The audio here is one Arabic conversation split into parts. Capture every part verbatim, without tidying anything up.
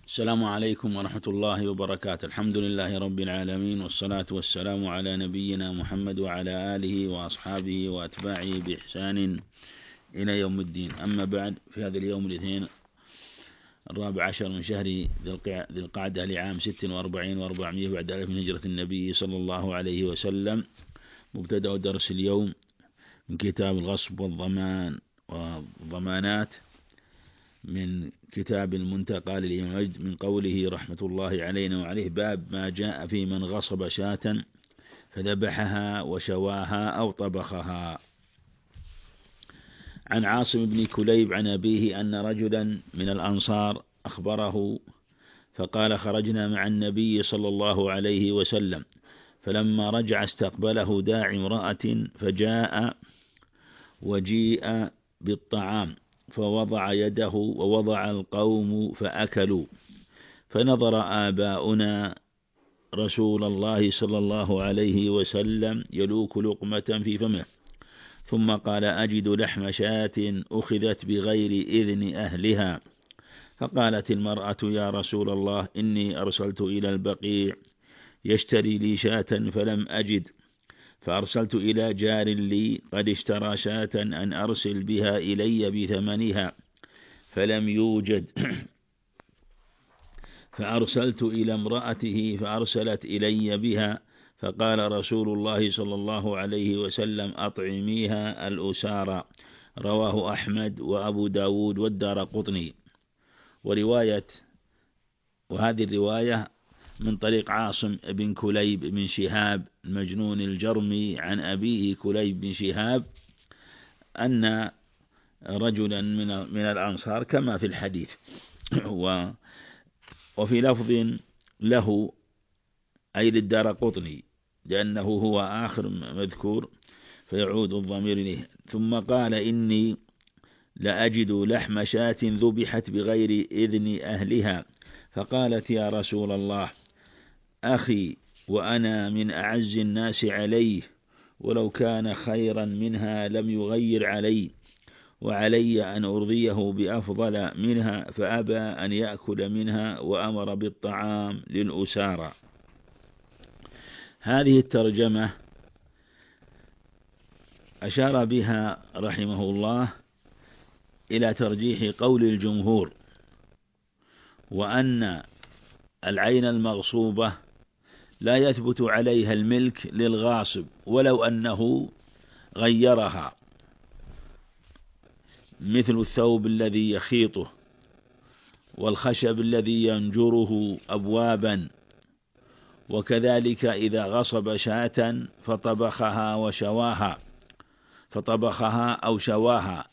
السلام عليكم ورحمة الله وبركاته. الحمد لله رب العالمين، والصلاة والسلام على نبينا محمد وعلى آله وأصحابه وأتباعه بإحسان إلى يوم الدين. أما بعد، في هذا اليوم الاثنين الرابع عشر من شهر ذي القعدة لعام ست وأربعين وأربعمائة بعد ألف من هجرة النبي صلى الله عليه وسلم، مبتدأ درس اليوم من كتاب الغصب والضمان والضمانات من كتاب المنتقى للإمام مجد، من قوله رحمة الله علينا وعليه: باب ما جاء في من غصب شاة فذبحها وشواها أو طبخها. عن عاصم بن كليب عن أبيه أن رجلا من الأنصار أخبره فقال: خرجنا مع النبي صلى الله عليه وسلم، فلما رجع استقبله داعي امرأة، فجاء وجيء بالطعام فوضع يده ووضع القوم فأكلوا، فنظر آباؤنا رسول الله صلى الله عليه وسلم يلوك لقمة في فمه، ثم قال: أجد لحم شاة أخذت بغير إذن أهلها. فقالت المرأة: يا رسول الله، إني أرسلت إلى البقيع يشتري لي شاة فلم أجد، فأرسلت إلى جار لي قد اشترى شاة أن أرسل بها إلي بثمنها فلم يوجد، فأرسلت إلى امرأته فأرسلت إلي بها، فقال رسول الله صلى الله عليه وسلم: أطعميها الأسارى. رواه أحمد وأبو داود والدارقطني. ورواية وهذه الرواية من طريق عاصم بن كليب بن شهاب المجنون الجرمي عن أبيه كليب بن شهاب أن رجلا من من الأنصار كما في الحديث، وفي لفظ له أي للدارقطني لأنه هو آخر مذكور فيعود الضمير إليه. ثم قال: إني لأجد لحم شاة ذبحت بغير إذن أهلها. فقالت: يا رسول الله، أخي وأنا من أعز الناس عليه، ولو كان خيرا منها لم يغير علي، وعلي أن أرضيه بأفضل منها، فأبى أن يأكل منها وأمر بالطعام للأسارى. هذه الترجمة أشار بها رحمه الله إلى ترجيح قول الجمهور، وأن العين المغصوبة لا يثبت عليها الملك للغاصب ولو أنه غيرها، مثل الثوب الذي يخيطه، والخشب الذي ينجره أبوابا، وكذلك إذا غصب شاة فطبخها وشواها فطبخها أو شواها،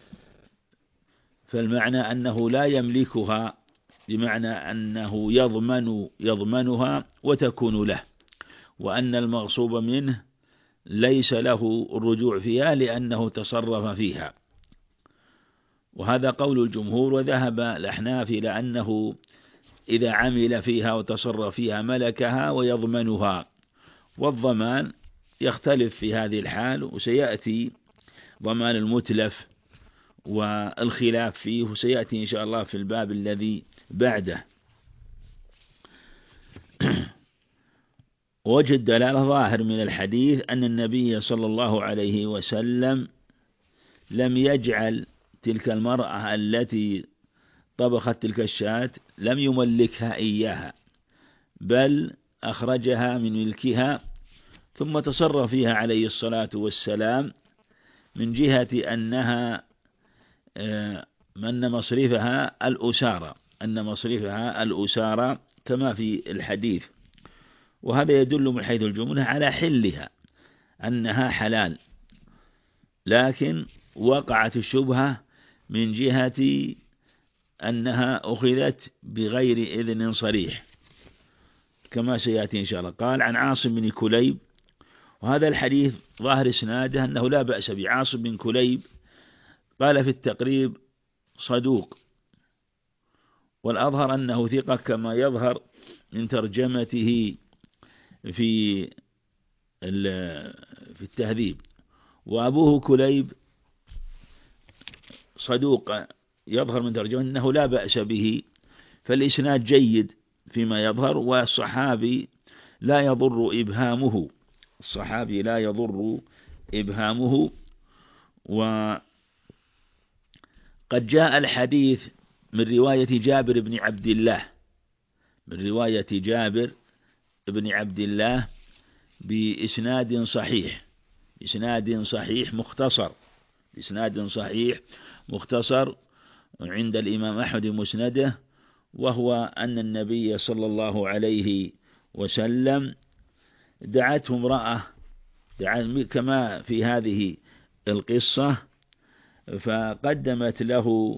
فالمعنى أنه لا يملكها، بمعنى أنه يضمن يضمنها وتكون له، وأن المغصوب منه ليس له الرجوع فيها لأنه تصرف فيها. وهذا قول الجمهور. وذهب الأحناف إلى أنه إذا عمل فيها وتصرف فيها ملكها ويضمنها، والضمان يختلف في هذه الحال، وسيأتي ضمان المتلف والخلاف فيه، وسيأتي إن شاء الله في الباب الذي بعده. وجه الدلالة ظاهر من الحديث أن النبي صلى الله عليه وسلم لم يجعل تلك المرأة التي طبخت تلك الشاة لم يملكها إياها، بل أخرجها من ملكها ثم تصرف فيها عليه الصلاة والسلام، من جهة أنها من مصرفها الأسارة أن مصرفها الأسارة كما في الحديث. وهذا يدل من حيث الجملة على حلها، أنها حلال، لكن وقعت الشبهة من جهة أنها أخذت بغير إذن صريح كما سيأتي إن شاء الله. قال: عن عاصم بن كليب، وهذا الحديث ظاهر إسناده أنه لا بأس بعاصم بن كليب. قال في التقريب: صدوق، والأظهر أنه ثقة كما يظهر من ترجمته في في التهذيب. وأبوه كليب صدوق، يظهر من ترجمة أنه لا بأس به فالإسناد جيد فيما يظهر، والصحابي لا يضر إبهامه، الصحابي لا يضر إبهامه. وقد جاء الحديث من رواية جابر بن عبد الله من رواية جابر بن عبد الله بإسناد صحيح إسناد صحيح مختصر إسناد صحيح مختصر عند الإمام أحمد مسنده، وهو أن النبي صلى الله عليه وسلم دعته امرأة كما في هذه القصة، فقدمت له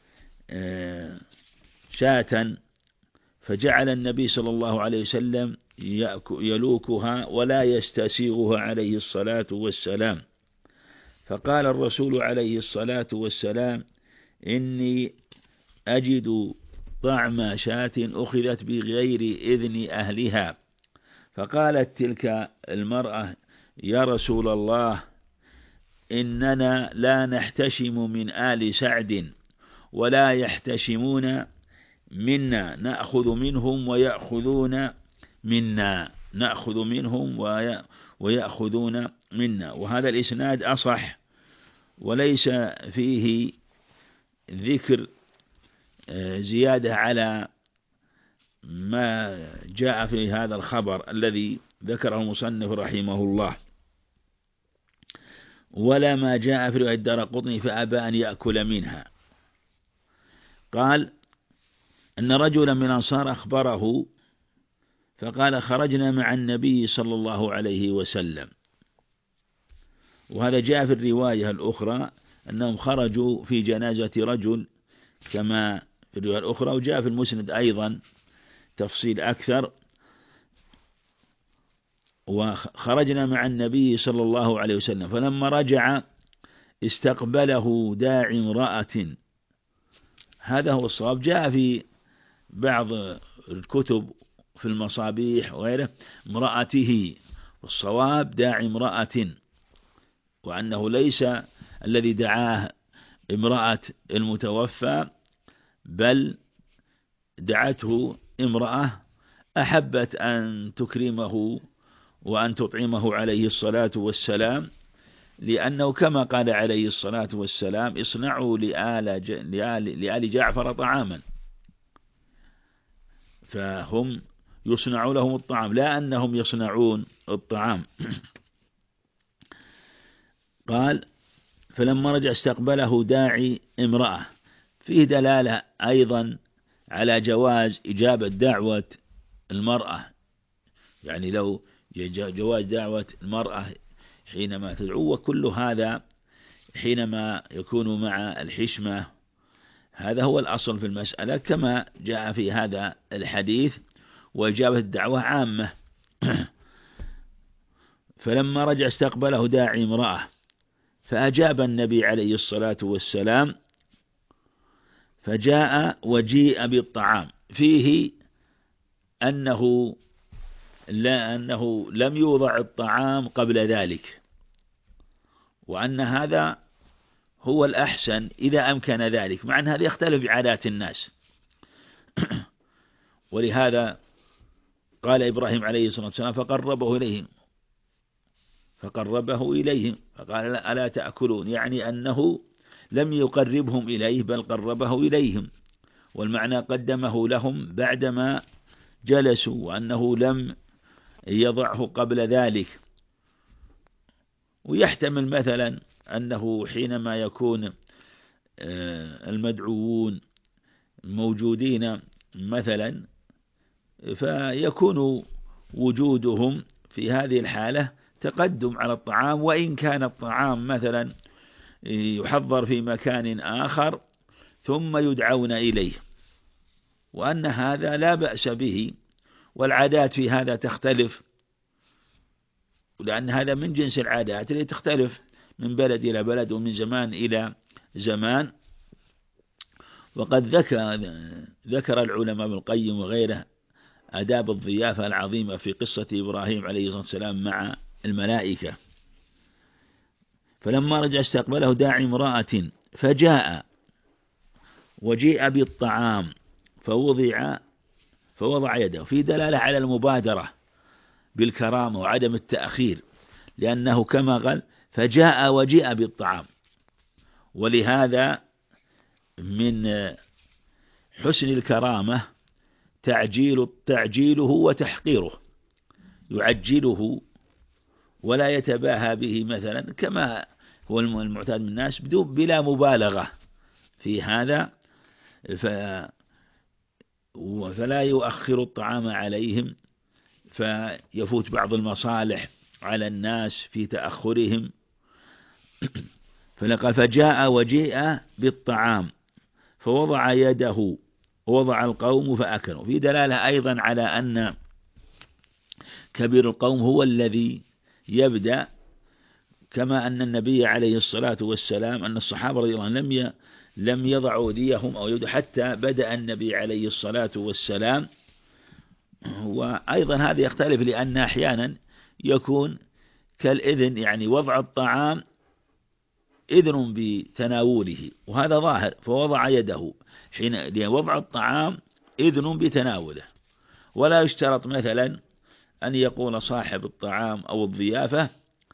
شاة، فجعل النبي صلى الله عليه وسلم يلوكها ولا يستسيغها عليه الصلاة والسلام. فقال الرسول عليه الصلاة والسلام: إني أجد طعم شاة أخذت بغير إذن أهلها. فقالت تلك المرأة: يا رسول الله، إننا لا نحتشم من آل سعد ولا يحتشمون منا، نأخذ منهم ويأخذون منا نأخذ منهم ويأخذون منا. وهذا الإسناد أصح، وليس فيه ذكر زيادة على ما جاء في هذا الخبر الذي ذكره المصنف رحمه الله، ولا ما جاء في رواية الدارقطني فأبى أن يأكل منها. قال أن رجلا من الأنصار أخبره فقال: خرجنا مع النبي صلى الله عليه وسلم. وهذا جاء في الرواية الأخرى أنهم خرجوا في جنازة رجل كما في الرواية الأخرى، وجاء في المسند أيضا تفصيل أكثر. وخرجنا مع النبي صلى الله عليه وسلم، فلما رجع استقبله داعي امرأة. هذا هو الصواب، جاء في بعض الكتب في المصابيح وغيره امرأته، والصواب داعي امرأة، وأنه ليس الذي دعاه امرأة المتوفى، بل دعته امرأة أحبت أن تكرمه وأن تطعمه عليه الصلاة والسلام، لأنه كما قال عليه الصلاة والسلام: اصنعوا لآل, ج... لآل... لآل جعفر طعاما، فهم يصنع لهم الطعام لا أنهم يصنعون الطعام. قال: فلما رجع استقبله داعي امرأة. فيه دلالة أيضا على جواز إجابة دعوة المرأة، يعني لو جواز دعوة المرأة حينما تدعو، وكل هذا حينما يكون مع الحشمة، هذا هو الأصل في المسألة كما جاء في هذا الحديث، وإجابة الدعوة عامة. فلما رجع استقبله داعي امرأة فأجاب النبي عليه الصلاة والسلام، فجاء وجيء بالطعام، فيه أنه لا أنه لم يوضع الطعام قبل ذلك، وأن هذا هو الأحسن إذا أمكن ذلك، مع أن هذا يختلف بعادات الناس. ولهذا قال إبراهيم عليه الصلاة والسلام: فقربه إليهم فقربه إليهم فقال: ألا تأكلون، يعني أنه لم يقربهم إليه بل قربه إليهم، والمعنى قدمه لهم بعدما جلسوا، وأنه لم يضعه قبل ذلك. ويحتمل مثلا أنه حينما يكون المدعوون موجودين مثلا، فيكون وجودهم في هذه الحالة تقدم على الطعام، وإن كان الطعام مثلا يحضر في مكان آخر ثم يدعون إليه، وأن هذا لا بأس به، والعادات في هذا تختلف، لأن هذا من جنس العادات التي تختلف من بلد إلى بلد ومن زمان إلى زمان. وقد ذكر ذكر العلماء ابن القيم وغيره آداب الضيافة العظيمة في قصة إبراهيم عليه الصلاة والسلام مع الملائكة. فلما رجع استقبله داعي امرأة فجاء وجيء بالطعام، فوضع فوضع يده، في دلالة على المبادرة بالكرامة وعدم التأخير، لأنه كما قال فجاء وجيء بالطعام. ولهذا من حسن الكرامة تعجيل تعجيله وتحقيره، يعجله ولا يتباهى به مثلا كما هو المعتاد من الناس بدون بلا مبالغة في هذا، فلا يؤخر الطعام عليهم فيفوت بعض المصالح على الناس في تأخرهم. فلقد فجاء وجيء بالطعام فوضع يده ووضع القوم فأكلوا، في دلالة أيضا على أن كبير القوم هو الذي يبدأ، كما أن النبي عليه الصلاة والسلام أن الصحابة رضي الله عنهم لم لم يضعوا أيديهم أو يده حتى بدأ النبي عليه الصلاة والسلام. وأيضا هذا يختلف لأن أحيانا يكون كالإذن، يعني وضع الطعام إذن بتناوله وهذا ظاهر، فوضع يده حين وضع الطعام إذن بتناوله. ولا يشترط مثلا أن يقول صاحب الطعام أو الضيافة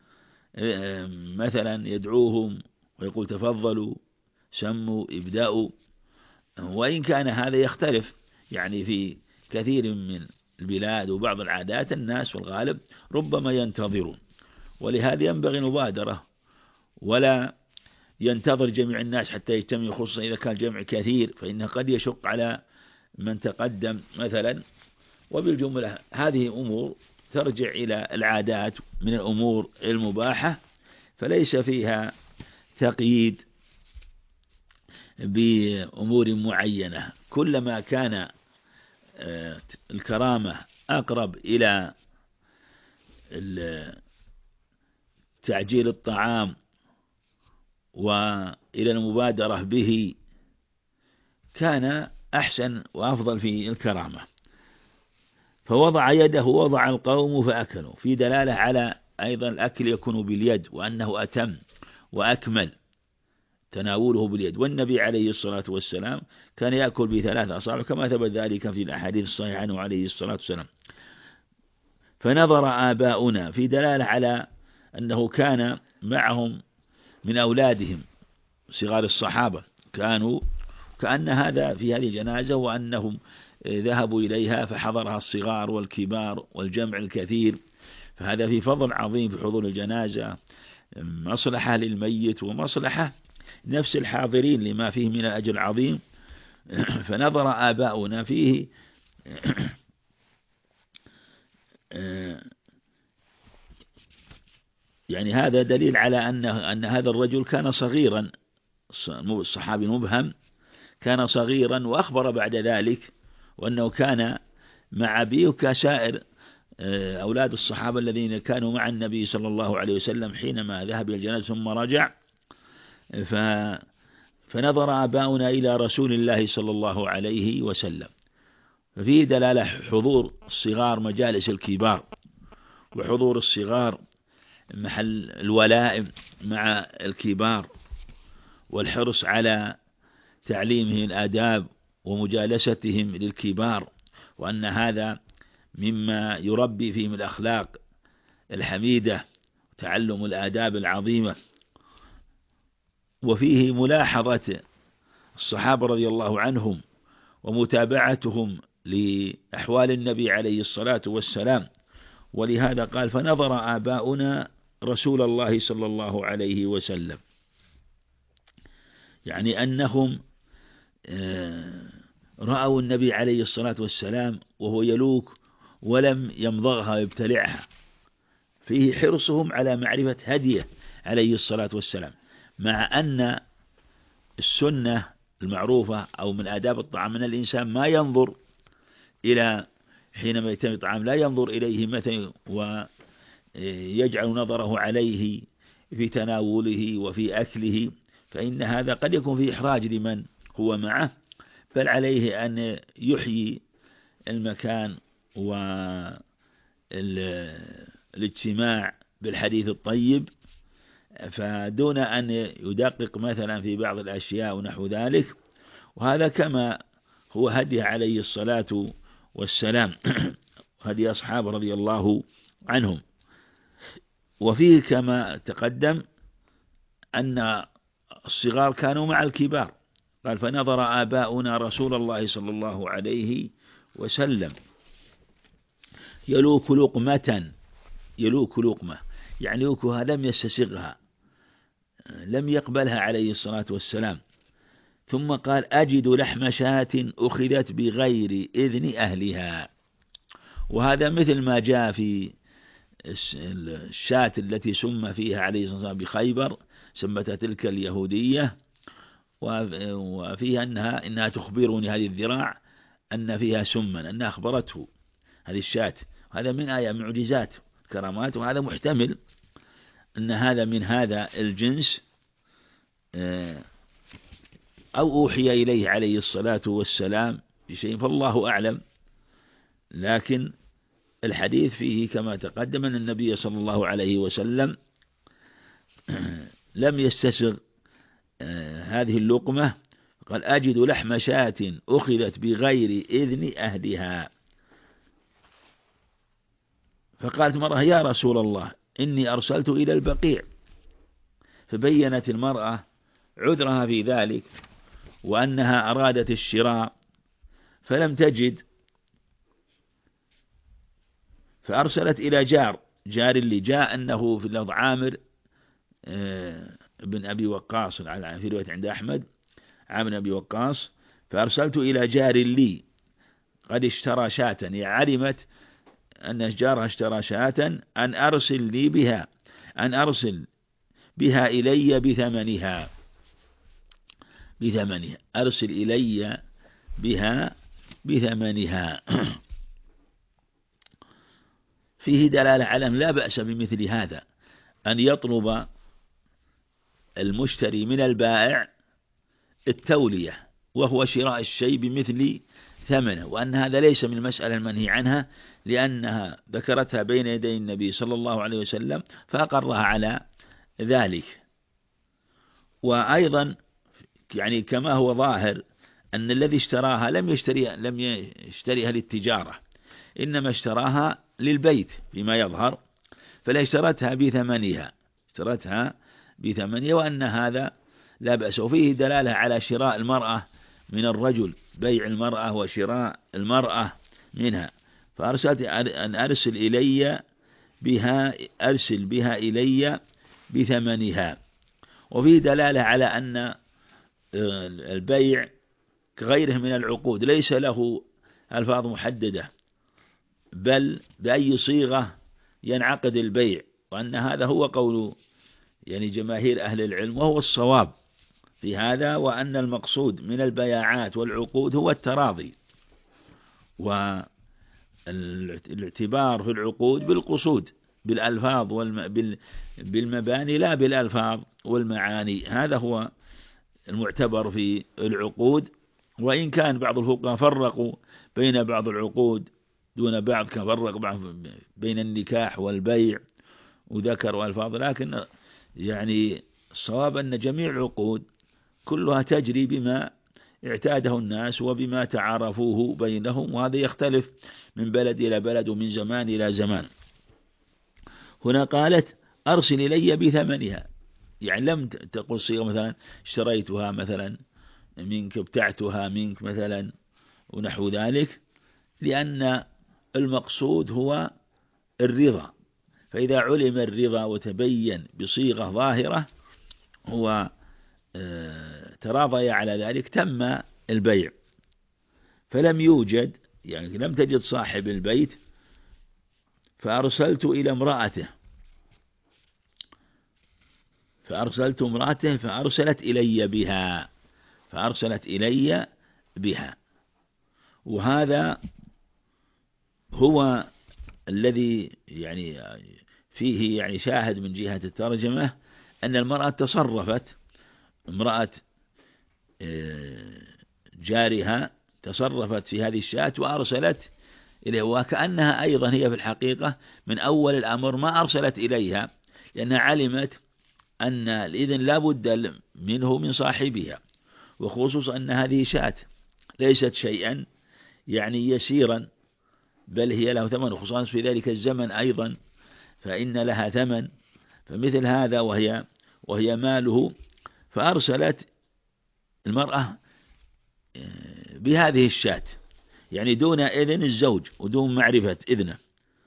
مثلا يدعوهم ويقول تفضلوا سموا ابدأوا، وإن كان هذا يختلف يعني في كثير من البلاد وبعض العادات الناس في الغالب ربما ينتظرون، ولهذا ينبغي المبادرة ولا ينتظر جميع الناس حتى يجتمع، خصوصا إذا كان جمع كثير فإنه قد يشق على من تقدم مثلا. وبالجملة هذه أمور ترجع إلى العادات من الأمور المباحة، فليس فيها تقييد بأمور معينة. كلما كان الكرامة أقرب إلى تعجيل الطعام وإلى المبادرة به كان أحسن وأفضل في الكرامة. فوضع يده ووضع القوم فأكلوا، في دلالة على أيضا الأكل يكون باليد وأنه أتم وأكمل تناوله باليد. والنبي عليه الصلاة والسلام كان يأكل بثلاث أصابع كما ثبت ذلك في الأحاديث الصحيحة عنه عليه الصلاة والسلام. فنظر آباؤنا، في دلالة على أنه كان معهم من أولادهم صغار الصحابة كانوا كأن هذا في هذه الجنازة وأنهم ذهبوا إليها فحضرها الصغار والكبار والجمع الكثير، فهذا في فضل عظيم في حضور الجنازة، مصلحة للميت ومصلحة نفس الحاضرين لما فيه من الأجر العظيم. فنظر آباؤنا فيه يعني هذا دليل على أن أن هذا الرجل كان صغيرا، الصحابي المبهم كان صغيرا، وأخبر بعد ذلك وأنه كان مع أبيه كسائر أولاد الصحابة الذين كانوا مع النبي صلى الله عليه وسلم حينما ذهب إلى الجنازة ثم رجع. ف فنظر آباؤنا إلى رسول الله صلى الله عليه وسلم، ففيه دلالة حضور الصغار مجالس الكبار، وحضور الصغار محل الولائم مع الكبار، والحرص على تعليمهم الآداب ومجالستهم للكبار، وأن هذا مما يربي فيهم الأخلاق الحميدة وتعلم الآداب العظيمة. وفيه ملاحظة الصحابة رضي الله عنهم ومتابعتهم لأحوال النبي عليه الصلاة والسلام، ولهذا قال فنظر آباؤنا رسول الله صلى الله عليه وسلم، يعني أنهم رأوا النبي عليه الصلاة والسلام وهو يلوك ولم يمضغها ويبتلعها، فيه حرصهم على معرفة هديه عليه الصلاة والسلام، مع أن السنة المعروفة أو من آداب الطعام من الإنسان ما ينظر إلى حينما يتم الطعام لا ينظر إليه متى ويجعل نظره عليه في تناوله وفي أكله، فإن هذا قد يكون فيه إحراج لمن هو معه، بل عليه أن يحيي المكان والاجتماع بالحديث الطيب، فدون أن يدقق مثلا في بعض الأشياء ونحو ذلك. وهذا كما هو هدي عليه الصلاة والسلام، هدي أصحابه رضي الله عنهم. وفيه كما تقدم أن الصغار كانوا مع الكبار، قال فنظر آباؤنا رسول الله صلى الله عليه وسلم يلوك لقمة، يلوك لقمة يعني يلوكها لم يستسغها، لم يقبلها عليه الصلاة والسلام. ثم قال أجد لحم شاة أخذت بغير إذن أهلها. وهذا مثل ما جاء في الشاة التي سم فيها عليه الصلاة والسلام بخيبر، سمتها تلك اليهودية، وفيها أنها إنها تخبرني هذه الذراع أن فيها سما، أنها أخبرته هذه الشاة. هذا من آية معجزات كرامات، وهذا محتمل أن هذا من هذا الجنس، أو أوحي إليه عليه الصلاة والسلام بشيء، فالله أعلم. لكن الحديث فيه كما تقدم أن النبي صلى الله عليه وسلم لم يستسغ هذه اللقمة، قال أجد لحم شاة أخذت بغير إذن أهلها. فقالت مرة يا رسول الله إني أرسلت إلى البقيع، فبينت المرأة عذرها في ذلك وأنها أرادت الشراء فلم تجد، فأرسلت إلى جار جار اللي جاء أنه في اللفظ عامر بن أبي وقاص في رواية عند أحمد عامر بن أبي وقاص، فأرسلت إلى جار لي قد اشترى شاة، يعني علمت أن جارها اشترى شاة، أن أرسل لي بها أن أرسل بها إلي بثمنها بثمنها أرسل إلي بها بثمنها. فيه دلالة على أن لا بأس بمثل هذا، أن يطلب المشتري من البائع التولية وهو شراء الشيء بمثل ثمنه، وأن هذا ليس من المسألة المنهي عنها، لأنها ذكرتها بين يدي النبي صلى الله عليه وسلم فأقرها على ذلك. وأيضا يعني كما هو ظاهر أن الذي اشتراها لم يشتريها لم يشتريها للتجارة، إنما اشتراها للبيت بما يظهر، فلا اشترتها بثمنها اشترتها بثمنها وأن هذا لا بأس. وفيه دلالة على شراء المرأة من الرجل، بيع المرأة وشراء المرأة منها. فأرسلت أن أرسل إلي بها أرسل بها إلي بثمنها. وفيه دلالة على أن البيع كغيره من العقود ليس له ألفاظ محددة، بل بأي صيغة ينعقد البيع، وأن هذا هو قول يعني جماهير أهل العلم وهو الصواب في هذا، وأن المقصود من البياعات والعقود هو التراضي، والاعتبار في العقود بالقصود بالألفاظ بالمباني لا بالألفاظ والمعاني، هذا هو المعتبر في العقود. وإن كان بعض الفقهاء فرقوا بين بعض العقود دون بعض، كفرق بعض بين النكاح والبيع وذكروا ألفاظ، لكن يعني الصواب أن جميع العقود كلها تجري بما اعتاده الناس وبما تعارفوه بينهم، وهذا يختلف من بلد إلى بلد ومن زمان إلى زمان. هنا قالت أرسل إلي بثمنها، يعني لم تقل صيغة مثلا اشتريتها مثلا منك ابتعتها منك مثلا ونحو ذلك، لأن المقصود هو الرضا، فإذا علم الرضا وتبين بصيغة ظاهرة هو تراضي على ذلك تم البيع. فلم يوجد يعني لم تجد صاحب البيت، فأرسلت إلى امرأته فأرسلت امرأته فأرسلت إلي بها فأرسلت إلي بها وهذا هو الذي يعني فيه يعني شاهد من جهة الترجمة أن المرأة تصرفت، امرأة جارها تصرفت في هذه الشاة وأرسلت إليه، وكأنها أيضا هي في الحقيقة من أول الأمر ما أرسلت إليها، لأنها علمت أن الإذن لا بد منه من صاحبها، وخصوصا أن هذه شاة ليست شيئا يعني يسيرا، بل هي له ثمن، خصوصا في ذلك الزمن أيضا فإن لها ثمن. فمثل هذا وهي وهي ماله، فأرسلت المرأة بهذه الشاة يعني دون إذن الزوج ودون معرفة إذنه.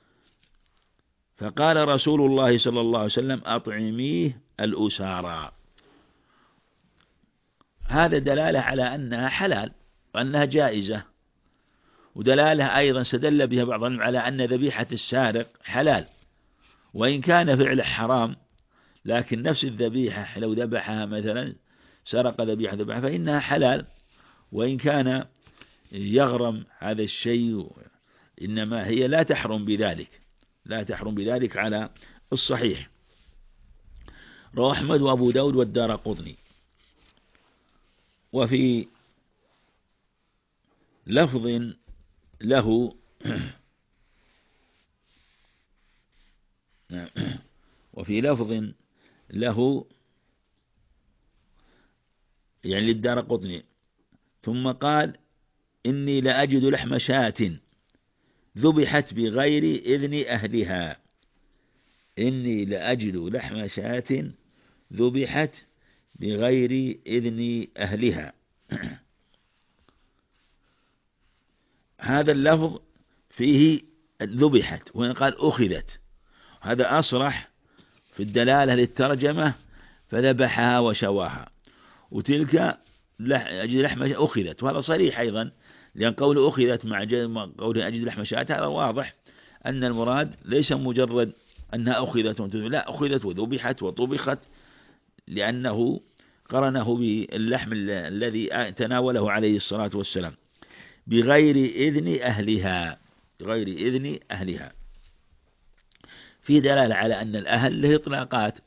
فقال رسول الله صلى الله عليه وسلم أطعميه الأسارى. هذا دلالة على أنها حلال وأنها جائزة، ودلالة أيضا استدل بها بعض العلماء على أن ذبيحة السارق حلال، وإن كان فعله حرام لكن نفس الذبيحة لو ذبحها مثلا سرق ذبيحة ذبحها فإنها حلال، وإن كان يغرم هذا الشيء إنما هي لا تحرم بذلك، لا تحرم بذلك على الصحيح. رواه أحمد وأبو داود والدارقطني. وفي لفظ له وفي لفظ له يعني للدارقطني ثم قال إني لأجد لحم شاة ذبحت بغير إذن أهلها. إني لأجد لحم شاة ذبحت بغير إذن أهلها. هذا اللفظ فيه ذبحت، وإن قال أخذت، هذا أصرح في الدلالة للترجمة، فذبحها وشواها. وتلك أجد لحم أخذت، وهذا صريح أيضا، لأن قول أخذت مع قول أجد لحم شاة هذا واضح أن المراد ليس مجرد أنها أخذت، لا، أخذت وذبحت وطبخت، لأنه قرنه باللحم الذي تناوله عليه الصلاة والسلام بغير إذن أهلها، بغير إذن أهلها. في دلالة على أن الأهل له إطلاقات،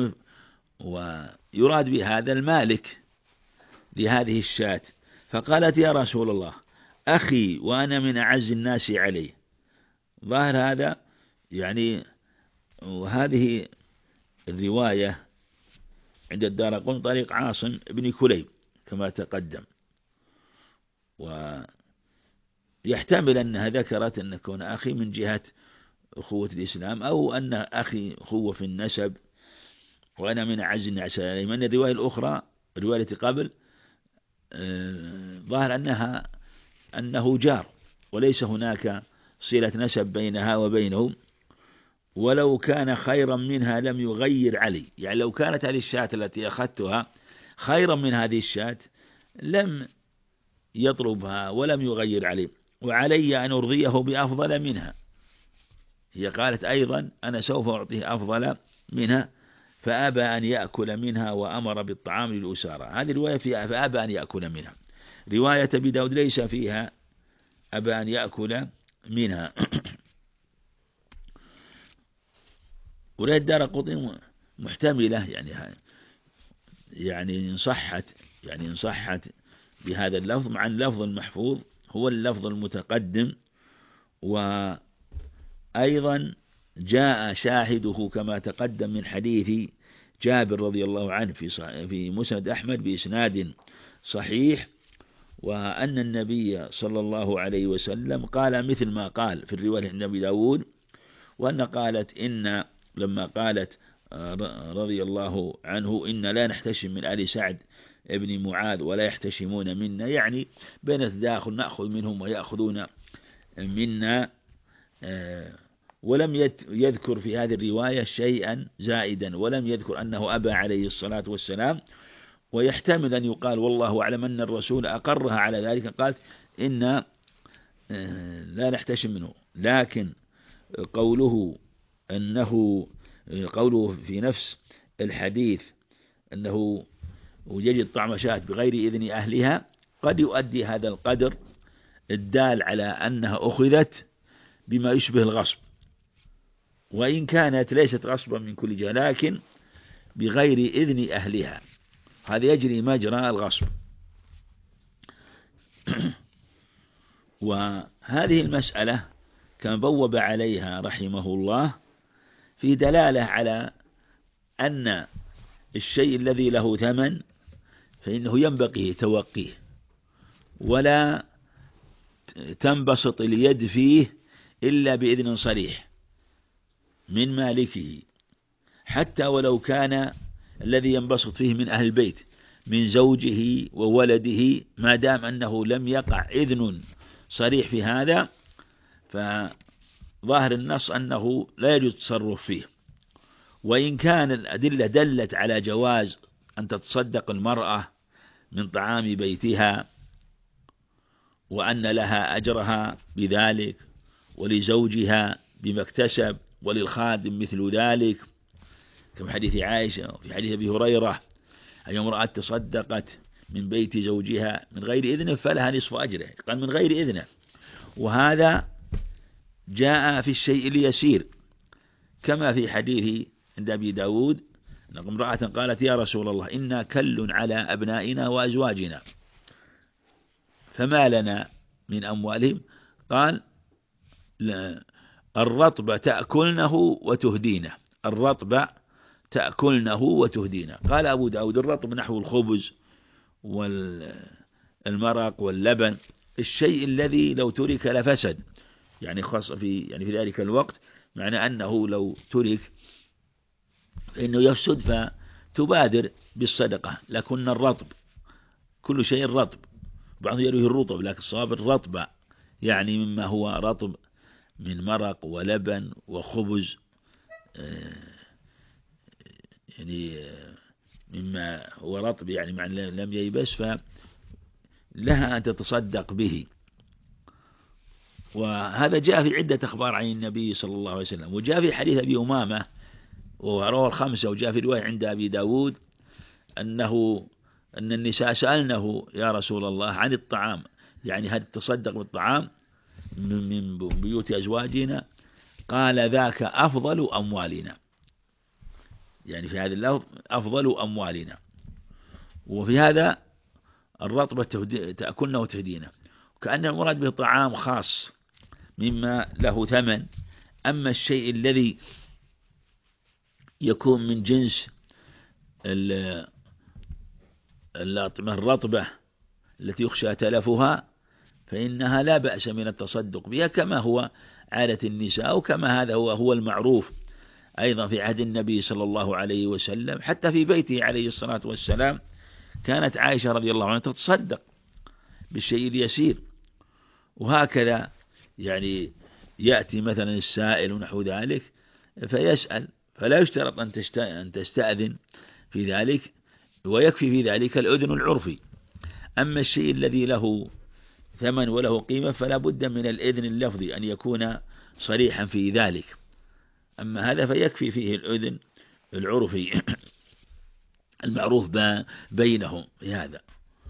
ويراد بهذا المالك لهذه الشاة. فقالت يا رسول الله أخي وأنا من أعز الناس عليه. ظاهر هذا يعني، وهذه الرواية عند الدارقطني طريق عاصم بن كليب كما تقدم، ويحتمل أنها ذكرت أن كون أخي من جهة أخوة الإسلام، أو أن أخي أخوة في النسب وأنا من أعز الناس عليه. من الرواية الأخرى الرواية قبل ظاهر أنها أنه جار وليس هناك صلة نسب بينها وبينه، ولو كان خيرا منها لم يغير علي. يعني لو كانت هذه الشاة التي أخذتها خيرا من هذه الشاة لم يطلبها ولم يغير علي، وعلي أن أرضيه بأفضل منها. هي قالت أيضا أنا سوف أعطيه أفضل منها، فأبى أن يأكل منها وأمر بالطعام للأسارة. هذه رواية فيها فأبى أن يأكل منها. رواية أبي داود ليس فيها أبى أن يأكل منها. ورواية الدارقطني محتملة يعني يعني إن صحت يعني إن صحت بهذا اللفظ، مع اللفظ المحفوظ هو اللفظ المتقدم. وأيضا جاء شاهده كما تقدم من حديث جابر رضي الله عنه في في مسند أحمد بإسناد صحيح، وأن النبي صلى الله عليه وسلم قال مثل ما قال في الرواية عند أبي داود، وأن قالت إن لما قالت رضي الله عنه إن لا نحتشم من آل سعد ابن معاذ ولا يحتشمون منا، يعني بين التداخل نأخذ منهم ويأخذون منا. ولم يذكر في هذه الرواية شيئا زائدا، ولم يذكر أنه أبى عليه الصلاة والسلام. ويحتمل أن يقال والله أعلم أن الرسول أقرها على ذلك، قالت إن لا نحتشم منه. لكن قوله أنه قوله في نفس الحديث أنه يجد طعم شاة بغير إذن أهلها قد يؤدي هذا القدر الدال على أنها أخذت بما يشبه الغصب، وإن كانت ليست غصبا من كل جهة لكن بغير إذن أهلها، هذا يجري مجرى الغصب. وهذه المسألة كما بوب عليها رحمه الله في دلالة على أن الشيء الذي له ثمن فإنه ينبغي توقيه، ولا تنبسط اليد فيه إلا بإذن صريح من مالكه، حتى ولو كان الذي ينبسط فيه من أهل البيت من زوجه وولده، ما دام أنه لم يقع إذن صريح في هذا، فظاهر النص أنه لا يجوز التصرف فيه. وإن كان الأدلة دلت على جواز أن تتصدق المرأة من طعام بيتها وأن لها أجرها بذلك، ولزوجها بما اكتسب، وللخادم مثل ذلك، كما حديث عائشة وفي حديث أبي هريرة أن امرأة تصدقت من بيت زوجها من غير إذنه فلها نصف أجره، قال من غير إذنه. وهذا جاء في الشيء اليسير، كما في حديث عند أبي داود أن امرأة قالت يا رسول الله إنا كل على أبنائنا وأزواجنا فما لنا من أموالهم؟ قال الرطب تأكلنه وتهدينه، الرطب تأكلنه وتهدينه. قال أبو داود الرطب نحو الخبز والمرق واللبن، الشيء الذي لو ترك لفسد، يعني خاصة في يعني في ذلك الوقت، معنى أنه لو ترك فإنه يفسد فتبادر بالصدقة. لكن الرطب كل شيء رطب، بعضهم يروي الرطب لكن الصواب الرطب، يعني مما هو رطب من مرق ولبن وخبز، يعني مما هو رطب يعني مع لم ييبس فلها أن تتصدق به. وهذا جاء في عدة أخبار عن النبي صلى الله عليه وسلم، وجاء في حديث أبي أمامة ورواه الخمسة، وجاء في رواية عند أبي داود أنه أن النساء سألنه يا رسول الله عن الطعام، يعني هل تصدق بالطعام من بيوت أزواجنا؟ قال ذاك أفضل أموالنا، يعني في هذا اللفظ أفضل أموالنا. وفي هذا الرطبة تأكلنا وتهدينا، كأن المراد به طعام خاص مما له ثمن. أما الشيء الذي يكون من جنس الرطبة التي يخشى تلفها فإنها لا بأس من التصدق بها، كما هو عادة النساء، وكما هذا هو هو المعروف أيضا في عهد النبي صلى الله عليه وسلم. حتى في بيته عليه الصلاة والسلام كانت عائشة رضي الله عنها تتصدق بالشيء اليسير. وهكذا يعني يأتي مثلا السائل ونحو ذلك فيسأل، فلا يشترط أن تستأذن في ذلك، ويكفي في ذلك الأذن العرفي. أما الشيء الذي له ثمن وله قيمة فلا بد من الإذن اللفظي أن يكون صريحا في ذلك. أما هذا فيكفي فيه الأذن العرفي المعروف بينهم في هذا.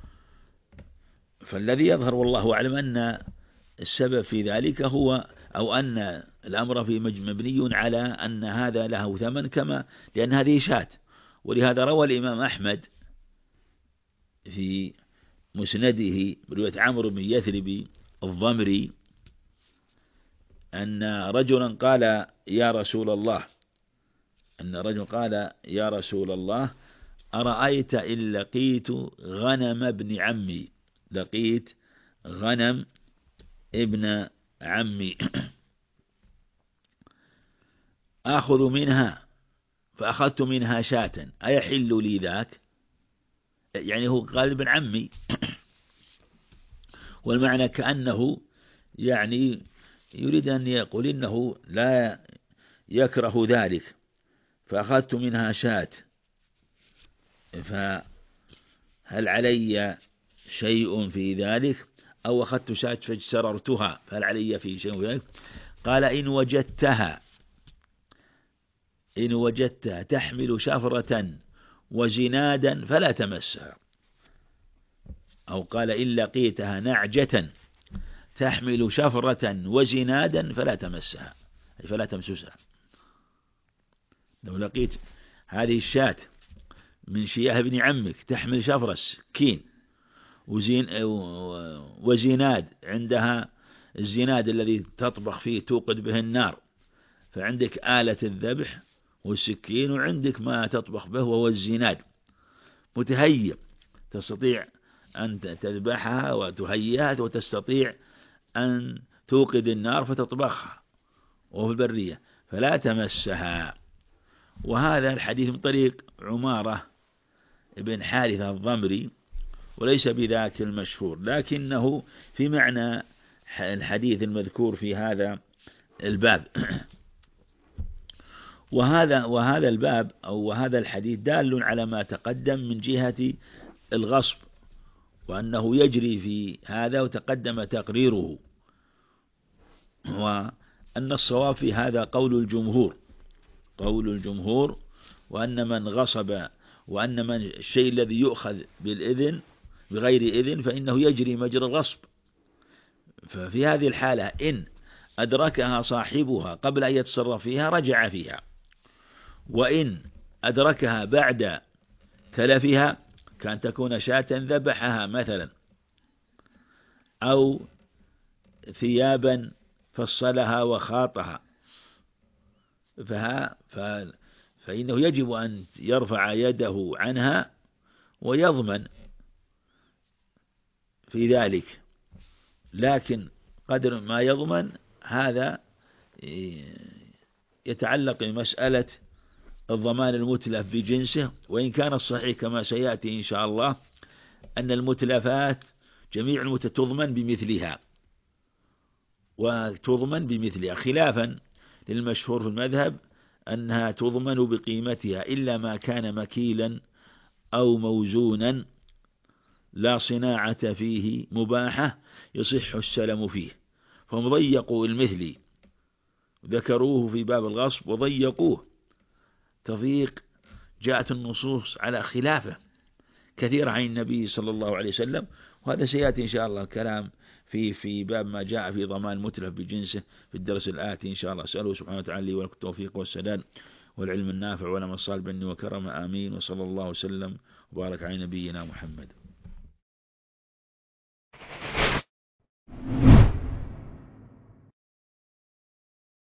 فالذي يظهر والله أعلم أن السبب في ذلك هو أو أن الأمر في مبني على أن هذا له ثمن، كما لأن هذه شاة. ولهذا روى الإمام أحمد في مسنده برواية عمرو بن يثرب الضمري أن رجلا قال يا رسول الله أن رجل قال يا رسول الله أرأيت إن لقيت غنم ابن عمي، لقيت غنم ابن عمي آخذ منها فأخذت منها شاة أيحل لي ذاك؟ يعني هو قال ابن عمي، والمعنى كأنه يعني يريد أن يقول إنه لا يكره ذلك، فأخذت منها شاة فهل علي شيء في ذلك؟ أو أخذت شاة فاجتررتها فهل علي في شيء في ذلك؟ قال إن وجدتها إن وجدتها تحمل شفرة وزنادا فلا تمسها، أو قال إن لقيتها نعجة تحمل شفرة وزنادا فلا تمسها، أي فلا تمسسها. لو لقيت هذه الشاة من شياه ابن عمك تحمل شفرة سكين وزين وزناد، عندها الزناد الذي تطبخ فيه توقد به النار، فعندك آلة الذبح والسكين وعندك ما تطبخ به وهو الزناد متهيئ، تستطيع أن تذبحها وتهيئها وتستطيع أن توقد النار فتطبخها وفي البرية فلا تمسها. وهذا الحديث من طريق عمارة بن حارثة الضمري وليس بذاك المشهور، لكنه في معنى الحديث المذكور في هذا الباب. وهذا وهذا الباب أو هذا الحديث دال على ما تقدم من جهة الغصب، وأنه يجري في هذا وتقدم تقريره، وأن الصواب في هذا قول الجمهور قول الجمهور وأن من غصب وأن من الشيء الذي يؤخذ بالإذن بغير إذن فإنه يجري مجرى الغصب. ففي هذه الحالة إن أدركها صاحبها قبل أن يتصرف فيها رجع فيها، وإن أدركها بعد تلفها كان تكون شاة ذبحها مثلا أو ثيابا فصلها وخاطها فها فإنه يجب أن يرفع يده عنها ويضمن في ذلك، لكن قدر ما يضمن هذا يتعلق بمسألة الضمان المتلف بجنسه. وإن كان الصحيح كما سيأتي إن شاء الله أن المتلفات جميع المتلفات تضمن بمثلها وتضمن بمثلها، خلافا للمشهور في المذهب أنها تضمن بقيمتها إلا ما كان مكيلا أو موزونا لا صناعة فيه مباحة يصح السلم فيه، فهم ضيقوا المثل ذكروه في باب الغصب وضيقوه تضييق جاءت النصوص على خلافه كثيرة عن النبي صلى الله عليه وسلم. وهذا سيأتي إن شاء الله الكلام في في باب ما جاء في ضمان المتلف بجنسه في الدرس الآتي إن شاء الله. أسأله سبحانه وتعالى لي ولكم التوفيق والسداد والعلم النافع ولما الصالح بني وكرم آمين. وصلى الله وسلم وبارك على نبينا محمد.